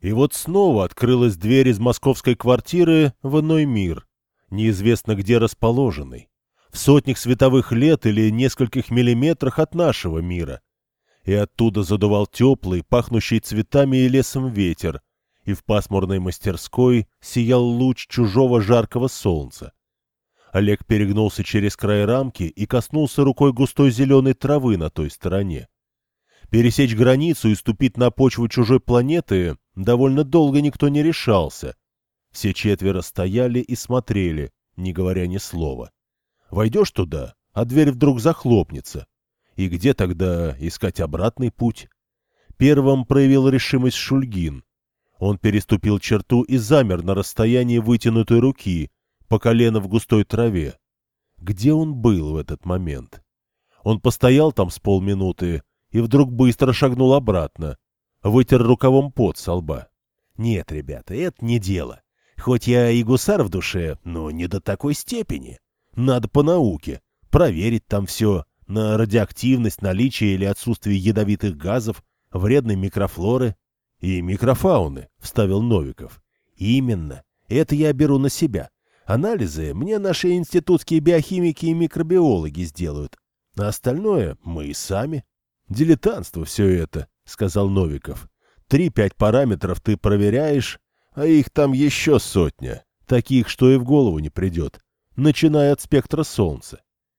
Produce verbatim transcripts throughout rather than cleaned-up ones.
И вот снова открылась дверь из московской квартиры в иной мир, неизвестно где расположенный, в сотнях световых лет или нескольких миллиметрах от нашего мира. И оттуда задувал теплый, пахнущий цветами и лесом ветер, и в пасмурной мастерской сиял луч чужого жаркого солнца. Олег перегнулся через край рамки и коснулся рукой густой зеленой травы на той стороне. Пересечь границу и ступить на почву чужой планеты довольно долго никто не решался. Все четверо стояли и смотрели, не говоря ни слова. Войдешь туда, а дверь вдруг захлопнется. И где тогда искать обратный путь? Первым проявил решимость Шульгин. Он переступил черту и замер на расстоянии вытянутой руки, по колено в густой траве. Где он был в этот момент? Он постоял там с полминуты и вдруг быстро шагнул обратно, вытер рукавом пот со лба. «Нет, ребята, это не дело. Хоть я и гусар в душе, но не до такой степени. Надо по науке, проверить там все, на радиоактивность, наличие или отсутствие ядовитых газов, вредной микрофлоры и микрофауны», — вставил Новиков. «Именно. Это я беру на себя. Анализы мне наши институтские биохимики и микробиологи сделают, а остальное мы и сами». «Дилетантство все это», — сказал Новиков. «Три-пять параметров ты проверяешь, а их там еще сотня, таких, что и в голову не придет, начиная от спектра Солнца.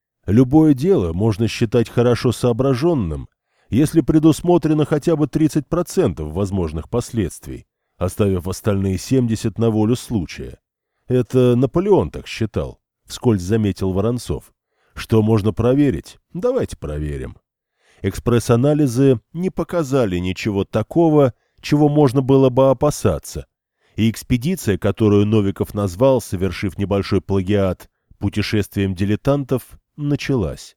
Любое дело можно считать хорошо соображенным, если предусмотрено хотя бы тридцать процентов возможных последствий, оставив остальные семьдесят на волю случая. Это Наполеон так считал», — вскользь заметил Воронцов. «Что можно проверить? Давайте проверим». Экспресс-анализы не показали ничего такого, чего можно было бы опасаться, и экспедиция, которую Новиков назвал, совершив небольшой плагиат, путешествием дилетантов, началась.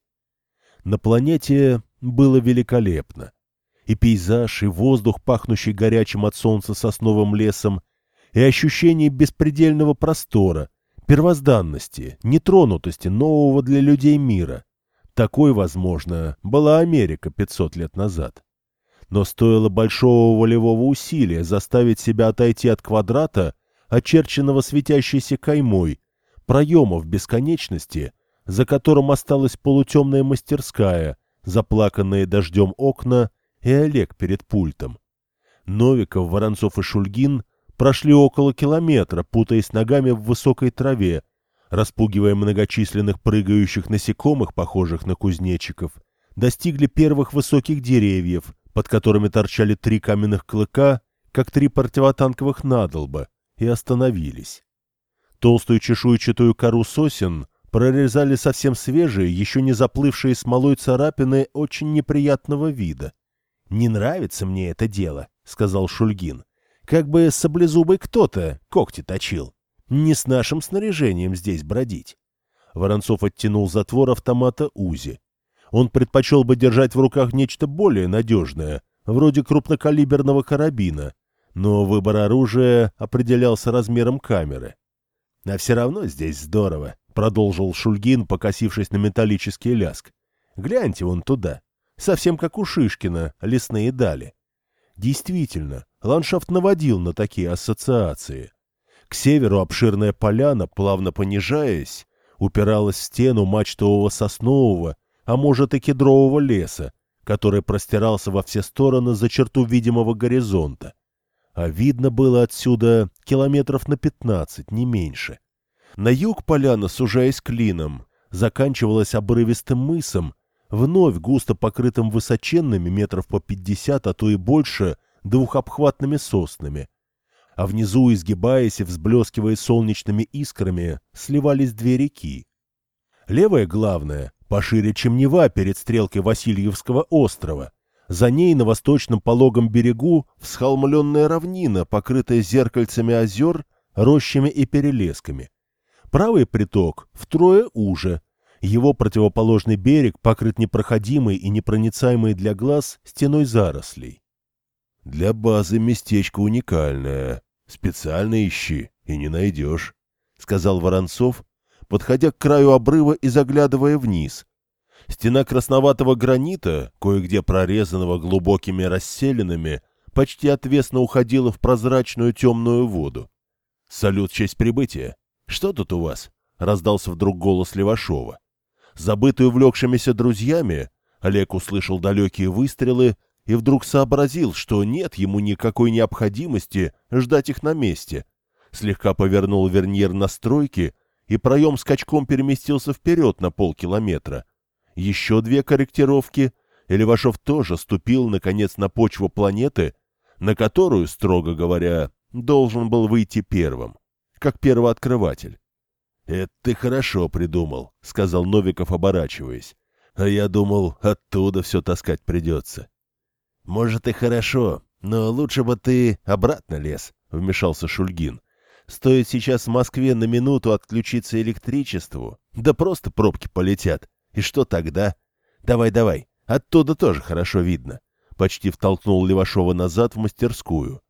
На планете было великолепно. И пейзаж, и воздух, пахнущий горячим от солнца сосновым лесом, и ощущение беспредельного простора, первозданности, нетронутости нового для людей мира. Такой, возможно, была Америка пятьсот лет назад. Но стоило большого волевого усилия заставить себя отойти от квадрата, очерченного светящейся каймой, проема в бесконечности, за которым осталась полутемная мастерская, заплаканные дождем окна и Олег перед пультом. Новиков, Воронцов и Шульгин прошли около километра, путаясь ногами в высокой траве, распугивая многочисленных прыгающих насекомых, похожих на кузнечиков, достигли первых высоких деревьев, под которыми торчали три каменных клыка, как три противотанковых надолба, и остановились. Толстую чешуйчатую кору сосен прорезали совсем свежие, еще не заплывшие смолой царапины очень неприятного вида. «Не нравится мне это дело», — сказал Шульгин. «Как бы саблезубый кто-то когти точил. Не с нашим снаряжением здесь бродить». Воронцов оттянул затвор автомата УЗИ. Он предпочел бы держать в руках нечто более надежное, вроде крупнокалиберного карабина, но выбор оружия определялся размером камеры. «А все равно здесь здорово», — продолжил Шульгин, покосившись на металлический ляск. «Гляньте вон туда, совсем как у Шишкина, лесные дали». Действительно, ландшафт наводил на такие ассоциации. К северу обширная поляна, плавно понижаясь, упиралась в стену мачтового соснового, а может и кедрового леса, который простирался во все стороны за черту видимого горизонта. А видно было отсюда километров на пятнадцать, не меньше. На юг поляна, сужаясь клином, заканчивалась обрывистым мысом, вновь густо покрытым высоченными метров по пятьдесят, а то и больше, двухобхватными соснами. А внизу, изгибаясь и взблескивая солнечными искрами, сливались две реки. Левая, главная, пошире, чем Нева перед стрелкой Васильевского острова. За ней на восточном пологом берегу всхолмленная равнина, покрытая зеркальцами озер, рощами и перелесками. Правый приток втрое уже. Его противоположный берег покрыт непроходимой и непроницаемой для глаз стеной зарослей. «Для базы местечко уникальное. Специально ищи, и не найдешь», — сказал Воронцов, подходя к краю обрыва и заглядывая вниз. Стена красноватого гранита, кое-где прорезанного глубокими расселинами, почти отвесно уходила в прозрачную темную воду. «Салют в честь прибытия! Что тут у вас?» — раздался вдруг голос Левашова. Забытый увлекшимися друзьями, Олег услышал далекие выстрелы и вдруг сообразил, что нет ему никакой необходимости ждать их на месте. Слегка повернул верньер настройки, и проем скачком переместился вперед на полкилометра. Еще две корректировки, и Левашов тоже ступил, наконец, на почву планеты, на которую, строго говоря, должен был выйти первым, как первооткрыватель. «Это ты хорошо придумал», — сказал Новиков, оборачиваясь. «А я думал, оттуда все таскать придется». «Может, и хорошо, но лучше бы ты обратно лез», — вмешался Шульгин. «Стоит сейчас в Москве на минуту отключиться электричеству, да просто пробки полетят. И что тогда? Давай-давай, оттуда тоже хорошо видно». Почти втолкнул Левашова назад в мастерскую.